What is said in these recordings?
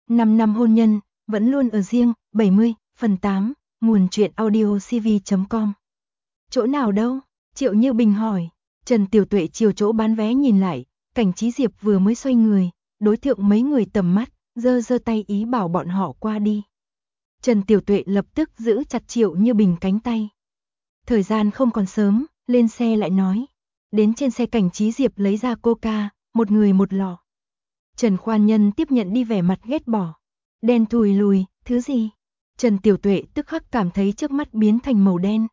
5 năm hôn nhân, vẫn luôn ở riêng, 70, phần 8, nguồn truyện audio cv.com. Chỗ nào đâu? Triệu Như Bình hỏi. Trần Tiểu Tuệ chiều chỗ bán vé nhìn lại, Cảnh Chí Diệp vừa mới xoay người, đối thượng mấy người tầm mắt, giơ giơ tay ý bảo bọn họ qua đi. Trần Tiểu Tuệ lập tức giữ chặt Triệu Như Bình cánh tay. Thời gian không còn sớm, lên xe lại nói. Đến trên xe Cảnh Chí Diệp lấy ra coca, một người một lọ. Trần Khoan Nhân tiếp nhận đi vẻ mặt ghét bỏ. Đen thùi lùi, thứ gì? Trần Tiểu Tuệ tức khắc cảm thấy trước mắt biến thành màu đen.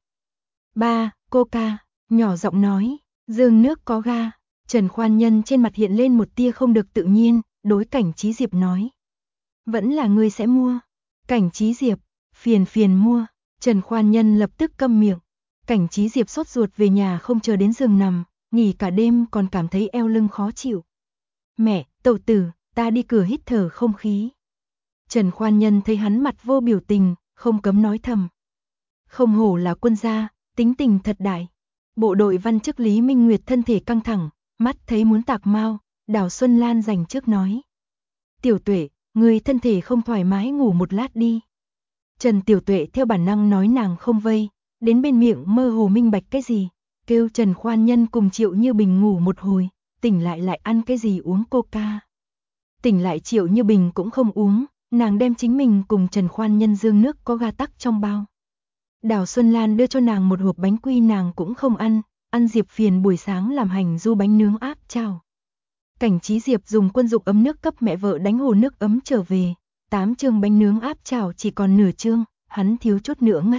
Ba, coca, nhỏ giọng nói, dương nước có ga. Trần Khoan Nhân trên mặt hiện lên một tia không được tự nhiên, đối Cảnh Chí Diệp nói. Vẫn là ngươi sẽ mua. Cảnh Chí Diệp, phiền mua. Trần Khoan Nhân lập tức câm miệng. Cảnh Chí Diệp sốt ruột về nhà không chờ đến giường nằm, nghỉ cả đêm còn cảm thấy eo lưng khó chịu. Mẹ, tẩu tử, ta đi cửa hít thở không khí. Trần Khoan Nhân thấy hắn mặt vô biểu tình, không cấm nói thầm. Không hổ là quân gia, tính tình thật đại. Bộ đội văn chức Lý Minh Nguyệt thân thể căng thẳng, mắt thấy muốn tạc mau, Đào Xuân Lan dành trước nói. Tiểu Tuệ, người thân thể không thoải mái ngủ một lát đi. Trần Tiểu Tuệ theo bản năng nói nàng không vây, đến bên miệng mơ hồ minh bạch cái gì, kêu Trần Khoan Nhân cùng Triệu Như Bình ngủ một hồi, tỉnh lại ăn cái gì uống coca. Tỉnh lại Triệu Như Bình cũng không uống, nàng đem chính mình cùng Trần Khoan Nhân dương nước có ga tắc trong bao. Đào Xuân Lan đưa cho nàng một hộp bánh quy nàng cũng không ăn Diệp Phiền buổi sáng làm hành du bánh nướng áp chảo. Cảnh Chí Diệp dùng quân dụng ấm nước cấp mẹ vợ đánh hồ nước ấm trở về, 8 chương bánh nướng áp chảo chỉ còn nửa chương, hắn thiếu chút nữa ngất.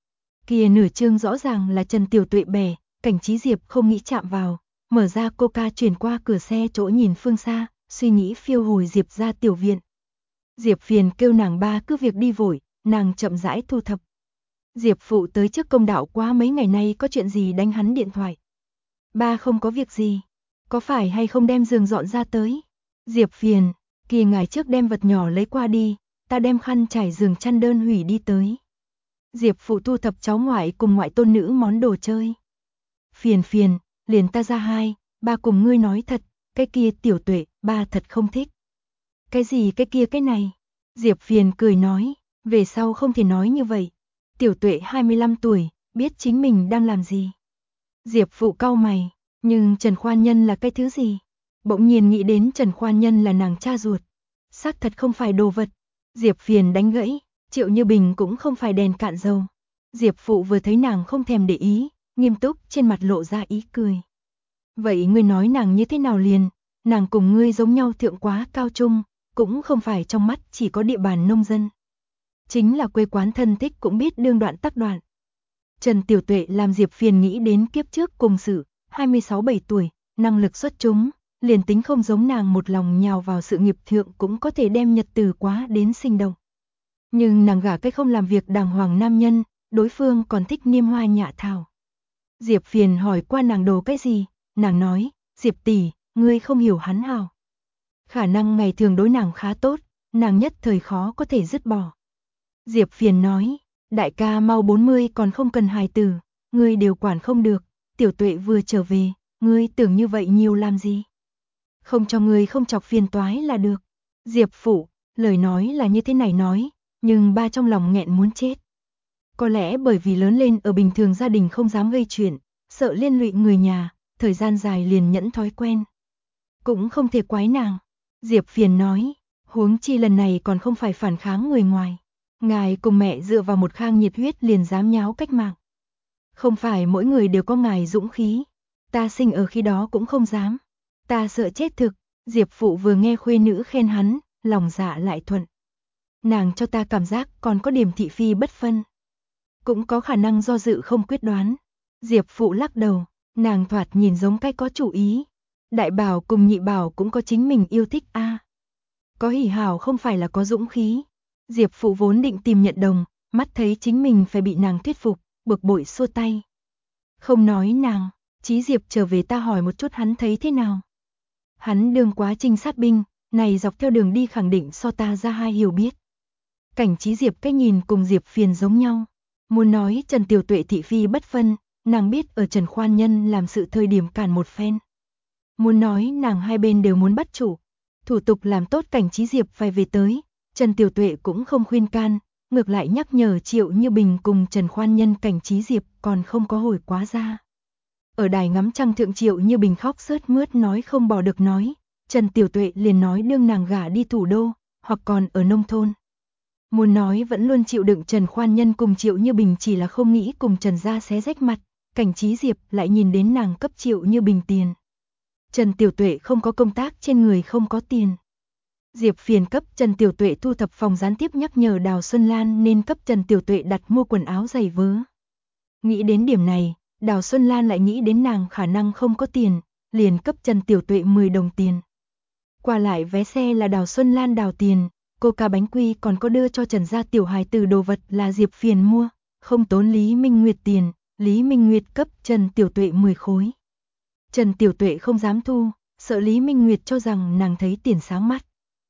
Kia nửa chương rõ ràng là Trần Tiểu Tuệ bẻ, Cảnh Chí Diệp không nghĩ chạm vào, mở ra coca chuyển qua cửa xe chỗ nhìn phương xa, suy nghĩ phiêu hồi Diệp ra tiểu viện. Diệp Phiền kêu nàng ba cứ việc đi vội, nàng chậm rãi thu thập. Diệp phụ tới trước công đạo quá mấy ngày nay có chuyện gì đánh hắn điện thoại. Ba không có việc gì, có phải hay không đem giường dọn ra tới? Diệp Phiền, kia ngày trước đem vật nhỏ lấy qua đi, ta đem khăn trải giường chăn đơn hủy đi tới. Diệp phụ thu thập cháu ngoại cùng ngoại tôn nữ món đồ chơi. Phiền, liền ta ra hai, ba cùng ngươi nói thật, cái kia Tiểu Tuệ, ba thật không thích. Cái gì cái kia cái này? Diệp Phiền cười nói, về sau không thể nói như vậy. Tiểu Tuệ 25 tuổi, biết chính mình đang làm gì. Diệp phụ cau mày, nhưng Trần Khoan Nhân là cái thứ gì? Bỗng nhiên nghĩ đến Trần Khoan Nhân là nàng cha ruột. Xác thật không phải đồ vật. Diệp Phiền đánh gãy, Triệu Như Bình cũng không phải đèn cạn dầu. Diệp phụ vừa thấy nàng không thèm để ý, nghiêm túc trên mặt lộ ra ý cười. Vậy ngươi nói nàng như thế nào liền? Nàng cùng ngươi giống nhau thượng quá cao trung, cũng không phải trong mắt chỉ có địa bàn nông dân. Chính là quê quán thân thích cũng biết đương đoạn tắc đoạn. Trần Tiểu Tuệ làm Diệp Phiền nghĩ đến kiếp trước cùng sự, 26-7 tuổi, năng lực xuất chúng, liền tính không giống nàng một lòng nhào vào sự nghiệp thượng cũng có thể đem nhật từ quá đến sinh động. Nhưng nàng gả cái không làm việc đàng hoàng nam nhân, đối phương còn thích niêm hoa nhạ thảo. Diệp Phiền hỏi qua nàng đồ cái gì, nàng nói, Diệp tỷ, ngươi không hiểu hắn hào. Khả năng ngày thường đối nàng khá tốt, nàng nhất thời khó có thể dứt bỏ. Diệp Phiền nói, đại ca mau 40 còn không cần hài tử, ngươi đều quản không được, Tiểu Tuệ vừa trở về, ngươi tưởng như vậy nhiều làm gì? Không cho ngươi không chọc phiền toái là được. Diệp phụ, lời nói là như thế này nói, nhưng ba trong lòng nghẹn muốn chết. Có lẽ bởi vì lớn lên ở bình thường gia đình không dám gây chuyện, sợ liên lụy người nhà, thời gian dài liền nhẫn thói quen. Cũng không thể quái nàng. Diệp Phiền nói, huống chi lần này còn không phải phản kháng người ngoài. Ngài cùng mẹ dựa vào một khang nhiệt huyết liền dám nháo cách mạng. Không phải mỗi người đều có ngài dũng khí. Ta sinh ở khi đó cũng không dám. Ta sợ chết thực. Diệp phụ vừa nghe khuê nữ khen hắn, lòng dạ lại thuận. Nàng cho ta cảm giác còn có điểm thị phi bất phân. Cũng có khả năng do dự không quyết đoán. Diệp phụ lắc đầu, nàng thoạt nhìn giống cái có chủ ý. Đại bảo cùng nhị bảo cũng có chính mình yêu thích a. Có hỉ hảo không phải là có dũng khí. Diệp phụ vốn định tìm nhận đồng, mắt thấy chính mình phải bị nàng thuyết phục, bực bội xua tay. Không nói nàng, Chí Diệp trở về ta hỏi một chút hắn thấy thế nào. Hắn đương quá trinh sát binh, này dọc theo đường đi khẳng định so ta ra hai hiểu biết. Cảnh Chí Diệp cách nhìn cùng Diệp Phiền giống nhau. Muốn nói Trần Tiểu Tuệ thị phi bất phân, nàng biết ở Trần Khoan Nhân làm sự thời điểm cản một phen. Muốn nói nàng hai bên đều muốn bắt chủ. Thủ tục làm tốt Cảnh Chí Diệp phải về tới, Trần Tiểu Tuệ cũng không khuyên can, ngược lại nhắc nhở Triệu Như Bình cùng Trần Khoan Nhân Cảnh Trí Diệp còn không có hồi quá ra. Ở đài ngắm trăng thượng Triệu Như Bình khóc sướt mướt nói không bỏ được nói, Trần Tiểu Tuệ liền nói đương nàng gả đi thủ đô, hoặc còn ở nông thôn. Muốn nói vẫn luôn chịu đựng Trần Khoan Nhân cùng Triệu Như Bình chỉ là không nghĩ cùng Trần gia xé rách mặt, Cảnh Trí Diệp lại nhìn đến nàng cấp Triệu Như Bình tiền. Trần Tiểu Tuệ không có công tác, trên người không có tiền. Diệp Phiền cấp Trần Tiểu Tuệ thu thập phòng, gián tiếp nhắc nhở Đào Xuân Lan nên cấp Trần Tiểu Tuệ đặt mua quần áo giày vớ. Nghĩ đến điểm này, Đào Xuân Lan lại nghĩ đến nàng khả năng không có tiền, liền cấp Trần Tiểu Tuệ 10 đồng tiền. Qua lại vé xe là Đào Xuân Lan đào tiền, Coca bánh quy còn có đưa cho Trần gia tiểu hài tử đồ vật là Diệp Phiền mua, không tốn Lý Minh Nguyệt tiền, Lý Minh Nguyệt cấp Trần Tiểu Tuệ 10 khối. Trần Tiểu Tuệ không dám thu, sợ Lý Minh Nguyệt cho rằng nàng thấy tiền sáng mắt.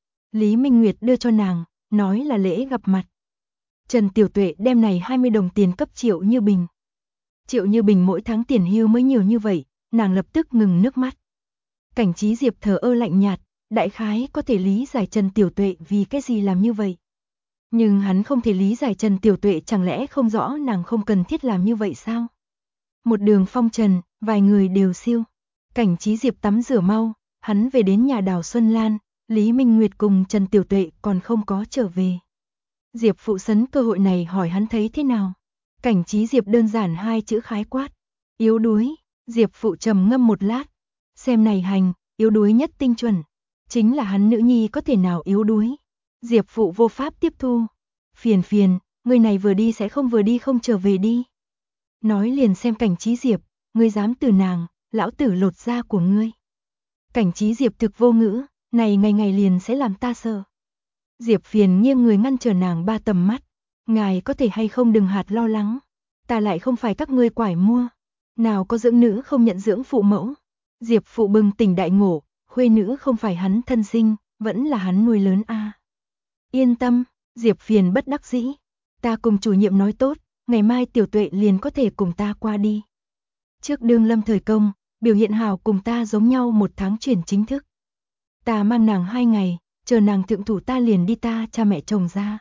Lý Minh Nguyệt đưa cho nàng, nói là lễ gặp mặt. Trần Tiểu Tuệ đem này 20 đồng tiền cấp Triệu Như Bình. Triệu Như Bình mỗi tháng tiền hưu mới nhiều như vậy, nàng lập tức ngừng nước mắt. Cảnh Trí Diệp thờ ơ lạnh nhạt, đại khái có thể lý giải Trần Tiểu Tuệ vì cái gì làm như vậy. Nhưng hắn không thể lý giải Trần Tiểu Tuệ chẳng lẽ không rõ nàng không cần thiết làm như vậy sao? Một đường phong trần, vài người đều siêu. Cảnh Trí Diệp tắm rửa mau, hắn về đến nhà Đào Xuân Lan, Lý Minh Nguyệt cùng Trần Tiểu Tuệ còn không có trở về. Diệp phụ sấn cơ hội này hỏi hắn thấy thế nào. Cảnh Trí Diệp đơn giản hai chữ khái quát. Yếu đuối. Diệp phụ trầm ngâm một lát. Xem này hành, yếu đuối nhất tinh chuẩn. Chính là hắn nữ nhi có thể nào yếu đuối. Diệp phụ vô pháp tiếp thu. Phiền, người này vừa đi sẽ không, vừa đi không trở về đi. Nói liền xem Cảnh Trí Diệp, ngươi dám từ nàng, lão tử lột da của ngươi. Cảnh Trí Diệp thực vô ngữ, này ngày ngày liền sẽ làm ta sợ. Diệp Phiền nghiêng người ngăn trở nàng ba tầm mắt. Ngài có thể hay không đừng hạt lo lắng. Ta lại không phải các ngươi quải mua. Nào có dưỡng nữ không nhận dưỡng phụ mẫu. Diệp phụ bừng tỉnh đại ngộ, khuê nữ không phải hắn thân sinh, vẫn là hắn nuôi lớn a. Yên tâm, Diệp Phiền bất đắc dĩ. Ta cùng chủ nhiệm nói tốt, ngày mai Tiểu Tuệ liền có thể cùng ta qua đi. Trước đương lâm thời công, biểu hiện hào cùng ta giống nhau 1 tháng chuyển chính thức. Ta mang nàng 2 ngày, chờ nàng thượng thủ ta liền đi ta cha mẹ chồng ra.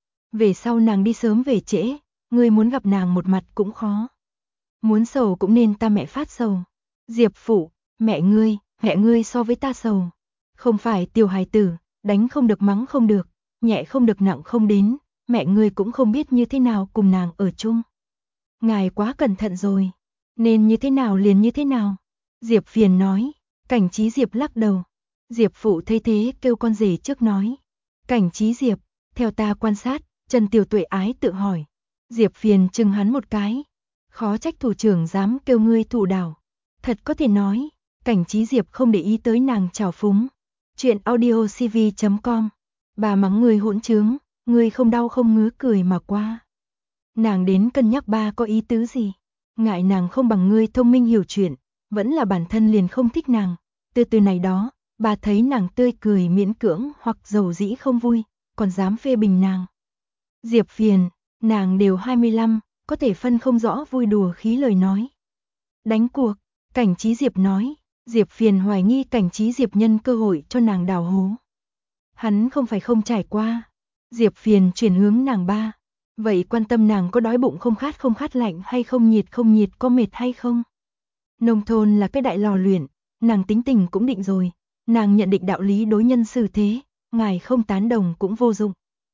Về sau nàng đi sớm về trễ, ngươi muốn gặp nàng một mặt cũng khó. Muốn sầu cũng nên ta mẹ phát sầu. Diệp phụ, mẹ ngươi so với ta sầu. Không phải tiểu hài tử, đánh không được mắng không được, nhẹ không được nặng không đến, mẹ ngươi cũng không biết như thế nào cùng nàng ở chung. Ngài quá cẩn thận rồi, nên như thế nào liền như thế nào. Diệp Phiền nói, Cảnh Trí Diệp lắc đầu. Diệp phụ thấy thế kêu con rể trước nói. Cảnh Trí Diệp, theo ta quan sát, Trần Tiểu Tuệ ái tự hỏi. Diệp Phiền chừng hắn một cái. Khó trách thủ trưởng dám kêu ngươi thủ đảo. Thật có thể nói, Cảnh Trí Diệp không để ý tới nàng trào phúng. Chuyện audiocv.com. Bà mắng người hỗn trướng, ngươi không đau không ngứa cười mà qua. Nàng đến cân nhắc ba có ý tứ gì. Ngại nàng không bằng ngươi thông minh hiểu chuyện, vẫn là bản thân liền không thích nàng. Từ này đó, bà thấy nàng tươi cười miễn cưỡng hoặc dầu dĩ không vui, còn dám phê bình nàng. Diệp Phiền, nàng đều 25, có thể phân không rõ vui đùa khí lời nói. Đánh cuộc, Cảnh Trí Diệp nói. Diệp Phiền hoài nghi Cảnh Trí Diệp nhân cơ hội cho nàng đào hố. Hắn không phải không trải qua. Diệp Phiền chuyển hướng nàng ba. Vậy quan tâm nàng có đói bụng không khát lạnh hay không nhiệt có mệt hay không. Nông thôn là cái đại lò luyện, nàng tính tình cũng định rồi. Nàng nhận định đạo lý đối nhân xử thế, ngài không tán đồng cũng vô dụng.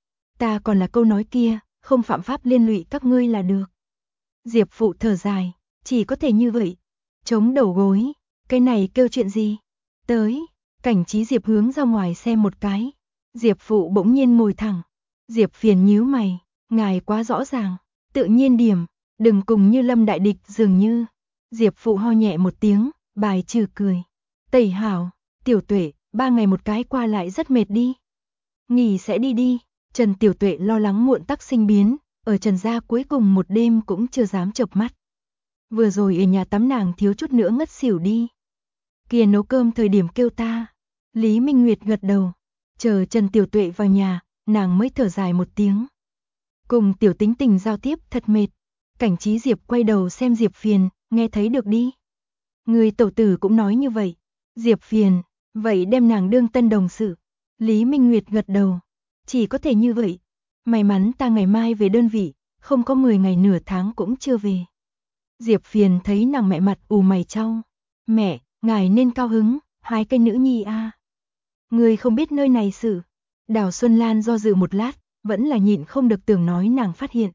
Ta còn là câu nói kia, không phạm pháp liên lụy các ngươi là được. Diệp phụ thở dài, chỉ có thể như vậy. Chống đầu gối, cái này kêu chuyện gì? Tới, Cảnh Trí Diệp hướng ra ngoài xem một cái. Diệp phụ bỗng nhiên ngồi thẳng. Diệp Phiền nhíu mày, ngài quá rõ ràng, tự nhiên điểm, đừng cùng như Lâm đại địch dường như. Diệp phụ ho nhẹ một tiếng, bài trừ cười. Tẩy hảo, Tiểu Tuệ, 3 ngày một cái qua lại rất mệt đi. Nghỉ sẽ đi. Trần Tiểu Tuệ lo lắng muộn tắc sinh biến, ở Trần gia cuối cùng một đêm cũng chưa dám chợp mắt. Vừa rồi ở nhà tắm nàng thiếu chút nữa ngất xỉu đi. Kia nấu cơm thời điểm kêu ta. Lý Minh Nguyệt gật đầu. Chờ Trần Tiểu Tuệ vào nhà, nàng mới thở dài một tiếng. Cùng tiểu tính tình giao tiếp thật mệt. Cảnh Trí Diệp quay đầu xem Diệp Phiền, nghe thấy được đi. Người tẩu tử cũng nói như vậy. Diệp Phiền, vậy đem nàng đương tân đồng sự. Lý Minh Nguyệt gật đầu. chỉ có thể như vậy. May mắn ta ngày mai về đơn vị, không có 10 ngày nửa tháng cũng chưa về. Diệp Phiền thấy nàng mẹ mặt ù mày chau. Mẹ, ngài nên cao hứng, 2 cái nữ nhi a. Người không biết nơi này sự. Đào Xuân Lan do dự một lát, vẫn là nhịn không được tưởng nói nàng phát hiện.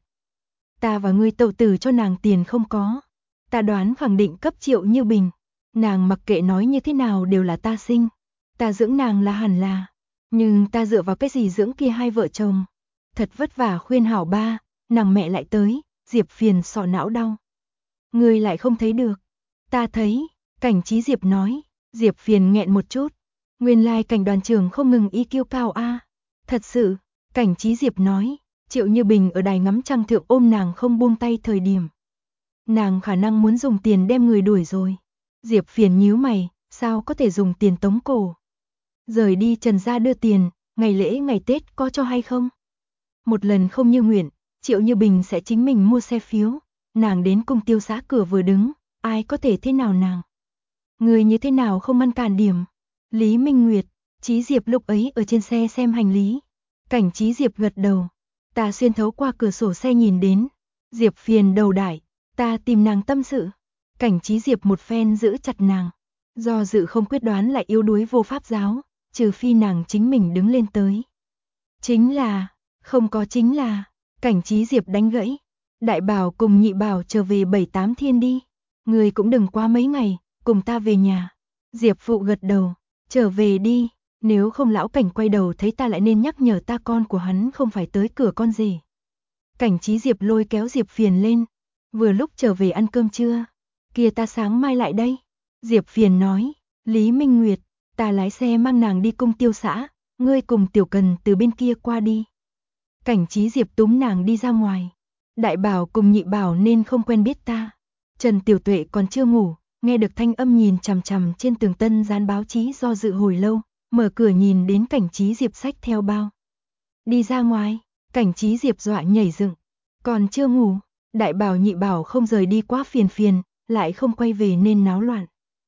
Ta và ngươi tẩu tử cho nàng tiền không có. Ta đoán khẳng định cấp Triệu Như Bình. Nàng mặc kệ nói như thế nào đều là ta sinh. Ta dưỡng nàng là hẳn là. Nhưng ta dựa vào cái gì dưỡng kia hai vợ chồng. Thật vất vả khuyên hảo ba, nàng mẹ lại tới, Diệp Phiền sọ não đau. Ngươi lại không thấy được. Ta thấy, Cảnh Trí Diệp nói. Diệp Phiền nghẹn một chút. Nguyên lai Cảnh đoàn trưởng không ngừng y kiêu cao a. Thật sự, Cảnh Trí Diệp nói. Triệu Như Bình ở đài ngắm trăng thượng ôm nàng không buông tay thời điểm. Nàng khả năng muốn dùng tiền đem người đuổi rồi. Diệp Phiền nhíu mày, sao có thể dùng tiền tống cổ. Rời đi Trần gia đưa tiền, ngày lễ ngày Tết có cho hay không? Một lần không như nguyện, Triệu Như Bình sẽ chính mình mua xe phiếu. Nàng đến cung tiêu xã cửa vừa đứng, ai có thể thế nào nàng? Người như thế nào không ngăn cản điểm? Lý Minh Nguyệt, Trí Diệp lúc ấy ở trên xe xem hành lý. Cảnh Trí Diệp gật đầu. Ta xuyên thấu qua cửa sổ xe nhìn đến. Diệp Phiền đầu đại, ta tìm nàng tâm sự. Cảnh Trí Diệp một phen giữ chặt nàng. Do dự không quyết đoán lại yếu đuối vô pháp giáo, trừ phi nàng chính mình đứng lên tới. Chính là, không có chính là, Cảnh Trí Diệp đánh gãy. Đại bảo cùng nhị bảo trở về 7-8 thiên đi. Người cũng đừng qua mấy ngày, cùng ta về nhà. Diệp phụ gật đầu, trở về đi. Nếu không lão Cảnh quay đầu thấy ta lại nên nhắc nhở ta con của hắn không phải tới cửa con gì. Cảnh Trí Diệp lôi kéo Diệp Phiền lên. Vừa lúc trở về ăn cơm trưa. Kia ta sáng mai lại đây. Diệp Phiền nói. Lý Minh Nguyệt, ta lái xe mang nàng đi cung tiêu xã. Ngươi cùng Tiểu Cần từ bên kia qua đi. Cảnh Trí Diệp túm nàng đi ra ngoài. Đại bảo cùng nhị bảo nên không quen biết ta. Trần Tiểu Tuệ còn chưa ngủ, nghe được thanh âm nhìn chằm chằm trên tường tân dán báo chí do dự hồi lâu. Mở cửa nhìn đến Cảnh Trí Diệp xách theo bao. Đi ra ngoài, Cảnh Trí Diệp dọa nhảy dựng. Còn chưa ngủ, đại bảo nhị bảo không rời đi quá phiền, lại không quay về nên náo loạn.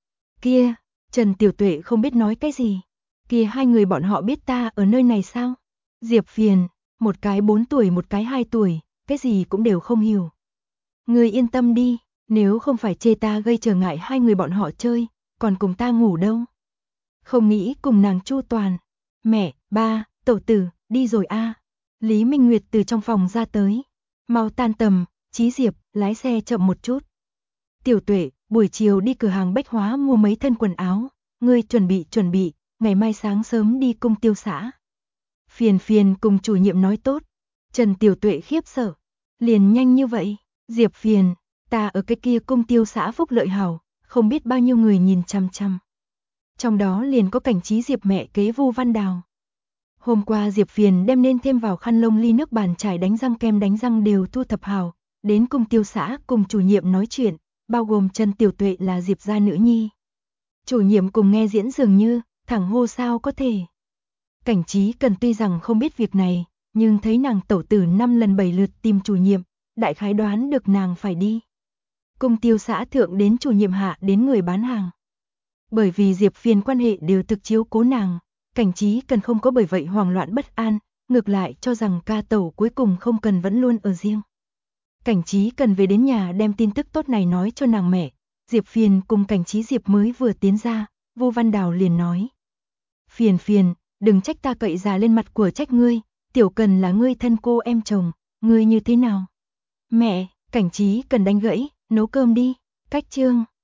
Kia, Trần Tiểu Tuệ không biết nói cái gì. Kia hai người bọn họ biết ta ở nơi này sao? Diệp Phiền, một cái 4 tuổi một cái 2 tuổi, cái gì cũng đều không hiểu. Người yên tâm đi, nếu không phải chê ta gây trở ngại hai người bọn họ chơi, còn cùng ta ngủ đâu. Không nghĩ cùng nàng chu toàn. Mẹ, ba, tẩu tử, đi rồi a. Lý Minh Nguyệt từ trong phòng ra tới. Mau tan tầm, Trí Diệp, lái xe chậm một chút. Tiểu Tuệ, buổi chiều đi cửa hàng bách hóa mua mấy thân quần áo. Ngươi chuẩn bị, ngày mai sáng sớm đi cung tiêu xã. Phiền cùng chủ nhiệm nói tốt. Trần Tiểu Tuệ khiếp sợ. Liền nhanh như vậy, Diệp Phiền, ta ở cái kia cung tiêu xã phúc lợi hảo, không biết bao nhiêu người nhìn chăm chăm. Trong đó liền có Cảnh Trí Diệp mẹ kế Vu Văn Đào. Hôm qua Diệp Phiền đem nên thêm vào khăn lông ly nước bàn chải đánh răng kem đánh răng đều thu thập hào, đến cung tiêu xã cùng chủ nhiệm nói chuyện, bao gồm Trần Tiểu Tuệ là Diệp gia nữ nhi. Chủ nhiệm cùng nghe diễn dường như, thẳng hô sao có thể. Cảnh Trí Cần tuy rằng không biết việc này, nhưng thấy nàng tẩu tử 5 lần 7 lượt tìm chủ nhiệm, đại khái đoán được nàng phải đi. Cung tiêu xã thượng đến chủ nhiệm hạ đến người bán hàng. Bởi vì Diệp Phiền quan hệ đều thực chiếu cố nàng, Cảnh Trí Cần không có bởi vậy hoảng loạn bất an, ngược lại cho rằng ca tẩu cuối cùng không cần vẫn luôn ở riêng. Cảnh Trí Cần về đến nhà đem tin tức tốt này nói cho nàng mẹ, Diệp Phiền cùng Cảnh Trí Diệp mới vừa tiến ra, Vu Văn Đào liền nói. Phiền, đừng trách ta cậy già lên mặt của trách ngươi, Tiểu Cần là ngươi thân cô em chồng, ngươi như thế nào? Mẹ, Cảnh Trí Cần đánh gãy, nấu cơm đi, cách chương.